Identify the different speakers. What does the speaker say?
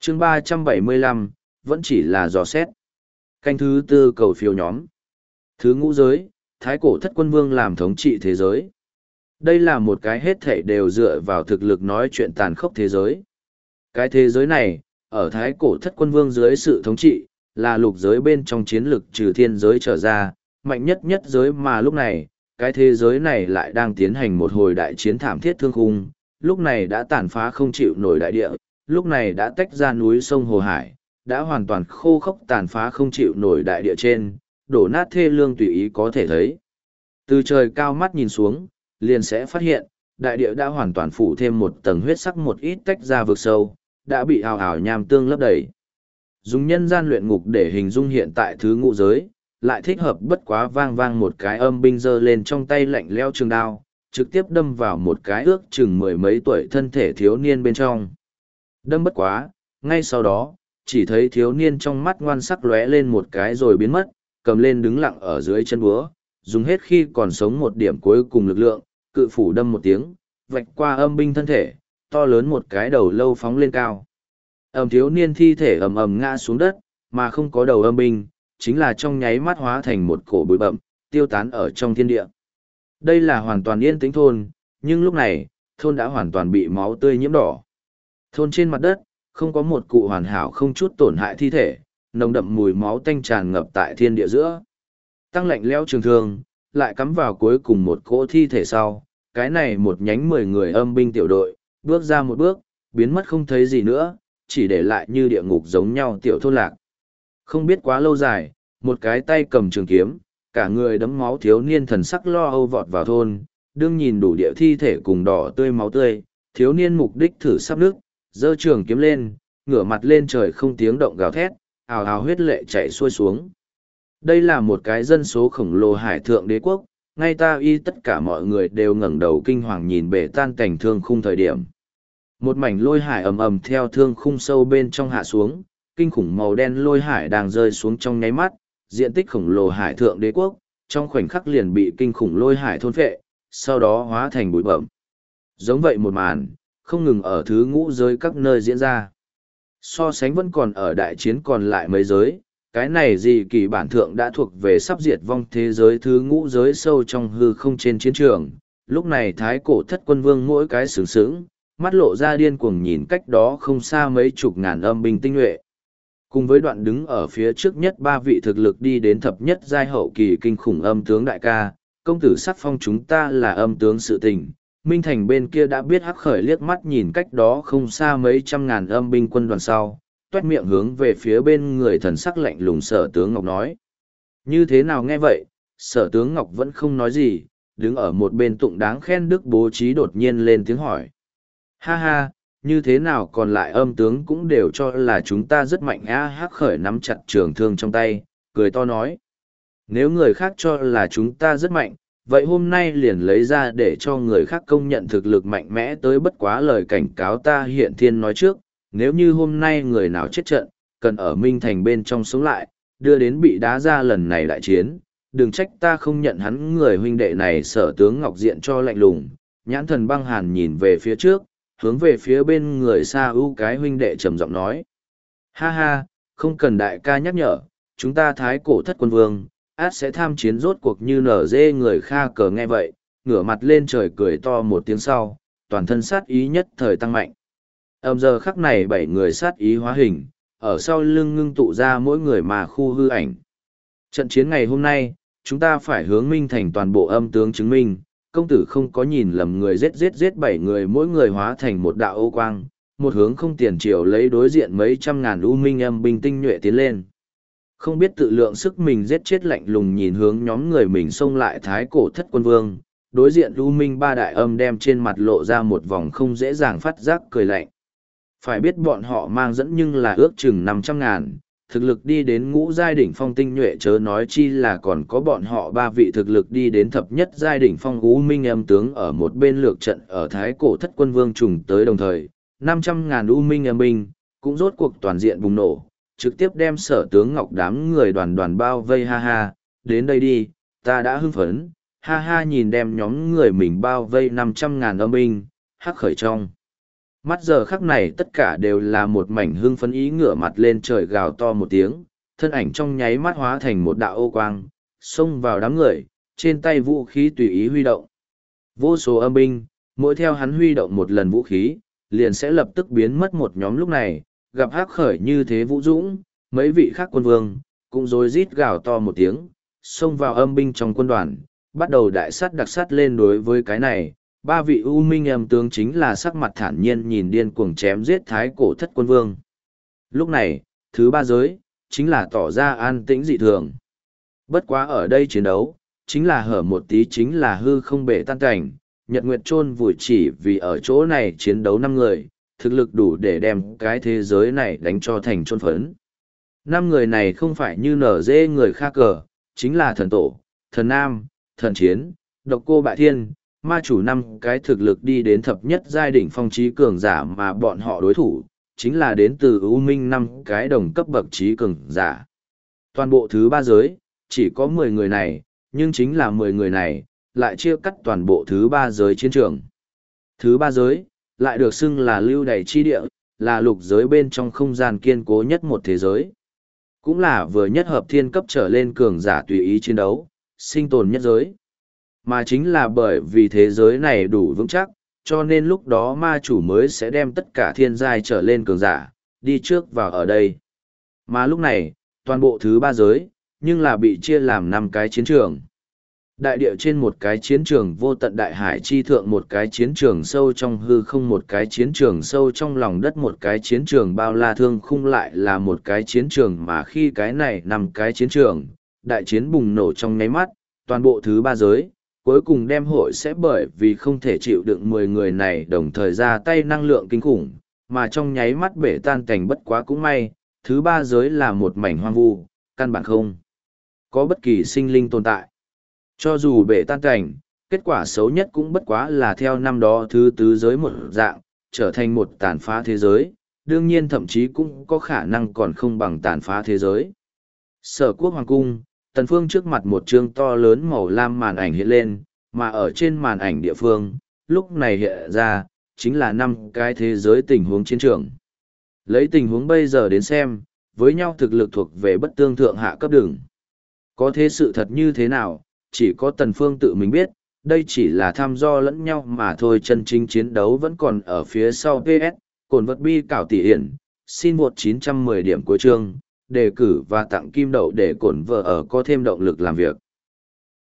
Speaker 1: chương 375, vẫn chỉ là dò xét. Canh thứ tư cầu phiếu nhóm. Thứ ngũ giới, thái cổ thất quân vương làm thống trị thế giới. Đây là một cái hết thảy đều dựa vào thực lực nói chuyện tàn khốc thế giới. Cái thế giới này, ở thái cổ thất quân vương dưới sự thống trị, là lục giới bên trong chiến lực trừ thiên giới trở ra, mạnh nhất nhất giới mà lúc này, cái thế giới này lại đang tiến hành một hồi đại chiến thảm thiết thương khung, lúc này đã tàn phá không chịu nổi đại địa, lúc này đã tách ra núi sông Hồ Hải, đã hoàn toàn khô khốc tàn phá không chịu nổi đại địa trên, đổ nát thê lương tùy ý có thể thấy. Từ trời cao mắt nhìn xuống, liền sẽ phát hiện, đại địa đã hoàn toàn phủ thêm một tầng huyết sắc một ít tách ra vực sâu, đã bị ào ào nham tương lấp đầy. Dùng nhân gian luyện ngục để hình dung hiện tại thứ ngũ giới, lại thích hợp bất quá vang vang một cái âm binh giơ lên trong tay lạnh leo trường đao, trực tiếp đâm vào một cái ước chừng mười mấy tuổi thân thể thiếu niên bên trong. Đâm bất quá, ngay sau đó, chỉ thấy thiếu niên trong mắt ngoan sắc lóe lên một cái rồi biến mất, cầm lên đứng lặng ở dưới chân búa, dùng hết khi còn sống một điểm cuối cùng lực lượng, cự phủ đâm một tiếng, vạch qua âm binh thân thể, to lớn một cái đầu lâu phóng lên cao. Thiếu niên thi thể ầm ầm ngã xuống đất, mà không có đầu âm binh, chính là trong nháy mắt hóa thành một cổ bụi bậm, tiêu tán ở trong thiên địa. Đây là hoàn toàn yên tĩnh thôn, nhưng lúc này, thôn đã hoàn toàn bị máu tươi nhiễm đỏ. Thôn trên mặt đất, không có một cụ hoàn hảo không chút tổn hại thi thể, nồng đậm mùi máu tanh tràn ngập tại thiên địa giữa. Tăng lạnh lẽo trường thương, lại cắm vào cuối cùng một cỗ thi thể sau, cái này một nhánh 10 người âm binh tiểu đội, bước ra một bước, biến mất không thấy gì nữa, chỉ để lại như địa ngục giống nhau tiểu thôn lạc. Không biết quá lâu dài, một cái tay cầm trường kiếm, cả người đấm máu thiếu niên thần sắc lo âu vọt vào thôn, đương nhìn đủ địa thi thể cùng đỏ tươi máu tươi, thiếu niên mục đích thử sắp nước, giơ trường kiếm lên, ngửa mặt lên trời không tiếng động gào thét, ào ào huyết lệ chạy xuôi xuống. Đây là một cái dân số khổng lồ hải thượng đế quốc, ngay ta y tất cả mọi người đều ngẩng đầu kinh hoàng nhìn bể tan cảnh thương khung thời điểm. Một mảnh lôi hải ầm ầm theo thương khung sâu bên trong hạ xuống, kinh khủng màu đen lôi hải đang rơi xuống trong nháy mắt, diện tích khổng lồ hải thượng đế quốc, trong khoảnh khắc liền bị kinh khủng lôi hải thôn phệ, sau đó hóa thành bụi bậm. Giống vậy một màn, không ngừng ở thứ ngũ giới các nơi diễn ra. So sánh vẫn còn ở đại chiến còn lại mấy giới, cái này gì kỳ bản thượng đã thuộc về sắp diệt vong thế giới thứ ngũ giới sâu trong hư không trên chiến trường. Lúc này thái cổ thất quân vương mỗi cái sướng sướng, mắt lộ ra điên cuồng nhìn cách đó không xa mấy chục ngàn âm binh tinh nhuệ. Cùng với đoạn đứng ở phía trước nhất ba vị thực lực đi đến thập nhất giai hậu kỳ kinh khủng âm tướng đại ca, công tử sắc phong chúng ta là âm tướng sự tình. Minh Thành bên kia đã biết hắc khởi liếc mắt nhìn cách đó không xa mấy trăm ngàn âm binh quân đoàn sau, toét miệng hướng về phía bên người thần sắc lạnh lùng sở tướng Ngọc nói. Như thế nào nghe vậy, sở tướng Ngọc vẫn không nói gì, đứng ở một bên tụng đáng khen đức bố trí đột nhiên lên tiếng hỏi. Ha ha, như thế nào còn lại âm tướng cũng đều cho là chúng ta rất mạnh á. Hắc khởi nắm chặt trường thương trong tay, cười to nói. Nếu người khác cho là chúng ta rất mạnh, vậy hôm nay liền lấy ra để cho người khác công nhận thực lực mạnh mẽ tới bất quá lời cảnh cáo ta hiện thiên nói trước, nếu như hôm nay người nào chết trận, cần ở Minh Thành bên trong sống lại, đưa đến bị đá ra lần này đại chiến, đừng trách ta không nhận hắn người huynh đệ này. Sở tướng Ngọc diện cho lạnh lùng, nhãn thần băng hàn nhìn về phía trước, hướng về phía bên người xa ưu cái huynh đệ trầm giọng nói. Ha ha, không cần đại ca nhắc nhở, chúng ta thái cổ thất quân vương, át sẽ tham chiến rốt cuộc như nở dê. Người Kha cờ nghe vậy, ngửa mặt lên trời cười to một tiếng sau, toàn thân sát ý nhất thời tăng mạnh. Giờ khắc này 7 người sát ý hóa hình, ở sau lưng ngưng tụ ra mỗi người mà khu hư ảnh. Trận chiến ngày hôm nay, chúng ta phải hướng Minh Thành toàn bộ âm tướng chứng minh, công tử không có nhìn lầm người giết 7 người, mỗi người hóa thành một đạo ô quang, một hướng không tiền triều lấy đối diện mấy trăm ngàn u minh âm binh tinh nhuệ tiến lên. Không biết tự lượng sức mình giết chết lạnh lùng nhìn hướng nhóm người mình xông lại thái cổ thất quân vương, đối diện u minh ba đại âm đem trên mặt lộ ra một vòng không dễ dàng phát giác cười lạnh. Phải biết bọn họ mang dẫn nhưng là ước chừng 500 ngàn, thực lực đi đến ngũ giai đỉnh phong tinh nhuệ chớ nói chi là còn có bọn họ 3 vị thực lực đi đến thập nhất giai đỉnh phong u minh âm tướng ở một bên lược trận ở thái cổ thất quân vương trùng tới đồng thời, 500 ngàn u minh âm binh, cũng rốt cuộc toàn diện bùng nổ, trực tiếp đem sở tướng Ngọc đám người đoàn đoàn bao vây. Ha ha, đến đây đi, ta đã hưng phấn, ha ha. Nhìn đem nhóm người mình bao vây 500 ngàn âm binh, hắc khởi trong Mắt giờ khắc này tất cả đều là một mảnh hưng phấn ý ngửa mặt lên trời gào to một tiếng, thân ảnh trong nháy mắt hóa thành một đạo ô quang, xông vào đám người, trên tay vũ khí tùy ý huy động. Vô số âm binh, mỗi theo hắn huy động một lần vũ khí, liền sẽ lập tức biến mất một nhóm. Lúc này, gặp hắc khởi như thế vũ dũng, mấy vị khác quân vương, cũng rối rít gào to một tiếng, xông vào âm binh trong quân đoàn, bắt đầu đại sát đặc sát lên. Đối với cái này, ba vị U Minh âm tướng chính là sắc mặt thản nhiên nhìn điên cuồng chém giết thái cổ thất quân vương. Lúc này, thứ ba giới, chính là tỏ ra an tĩnh dị thường. Bất quá ở đây chiến đấu, chính là hở một tí chính là hư không bể tan cảnh, Nhật Nguyệt chôn vùi chỉ vì ở chỗ này chiến đấu 5 người, thực lực đủ để đem cái thế giới này đánh cho thành chôn phấn. 5 người này không phải như nở dê người khác cờ, chính là thần tổ, thần nam, thần chiến, độc cô bại thiên, ma chủ 5 cái thực lực đi đến thập nhất giai đỉnh phong trí cường giả mà bọn họ đối thủ, chính là đến từ U Minh 5 cái đồng cấp bậc trí cường giả. Toàn bộ thứ ba giới, chỉ có 10 người này, nhưng chính là 10 người này, lại chia cắt toàn bộ thứ ba giới chiến trường. Thứ ba giới, lại được xưng là lưu đày chi địa, là lục giới bên trong không gian kiên cố nhất một thế giới. Cũng là vừa nhất hợp thiên cấp trở lên cường giả tùy ý chiến đấu, sinh tồn nhất giới. Mà chính là bởi vì thế giới này đủ vững chắc, cho nên lúc đó ma chủ mới sẽ đem tất cả thiên giai trở lên cường giả, đi trước vào ở đây. Mà lúc này, toàn bộ thứ ba giới, nhưng là bị chia làm 5 cái chiến trường. Đại địa trên một cái chiến trường vô tận đại hải chi thượng một cái chiến trường sâu trong hư không một cái chiến trường sâu trong lòng đất một cái chiến trường bao la thương khung lại là một cái chiến trường mà khi cái này 5 cái chiến trường, đại chiến bùng nổ trong nháy mắt, toàn bộ thứ ba giới, cuối cùng đem hội sẽ bởi vì không thể chịu đựng 10 người này đồng thời ra tay năng lượng kinh khủng, mà trong nháy mắt bể tan cảnh. Bất quá cũng may, thứ ba giới là một mảnh hoang vu, căn bản không có bất kỳ sinh linh tồn tại. Cho dù bể tan cảnh, kết quả xấu nhất cũng bất quá là theo năm đó thứ tứ giới một dạng, trở thành một tàn phá thế giới, đương nhiên thậm chí cũng có khả năng còn không bằng tàn phá thế giới. Sở Quốc Hoàng Cung, Tần Phương trước mặt một chương to lớn màu lam màn ảnh hiện lên, mà ở trên màn ảnh địa phương, lúc này hiện ra, chính là 5 cái thế giới tình huống chiến trường. Lấy tình huống bây giờ đến xem, với nhau thực lực thuộc về bất tương thượng hạ cấp đường. Có thế sự thật như thế nào, chỉ có Tần Phương tự mình biết, đây chỉ là thăm dò lẫn nhau mà thôi, chân chính chiến đấu vẫn còn ở phía sau. PS, cổn vật bi cảo tỷ hiển, xin một 910 điểm cuối chương, đề cử và tặng kim đậu để cổn vợ ở có thêm động lực làm việc.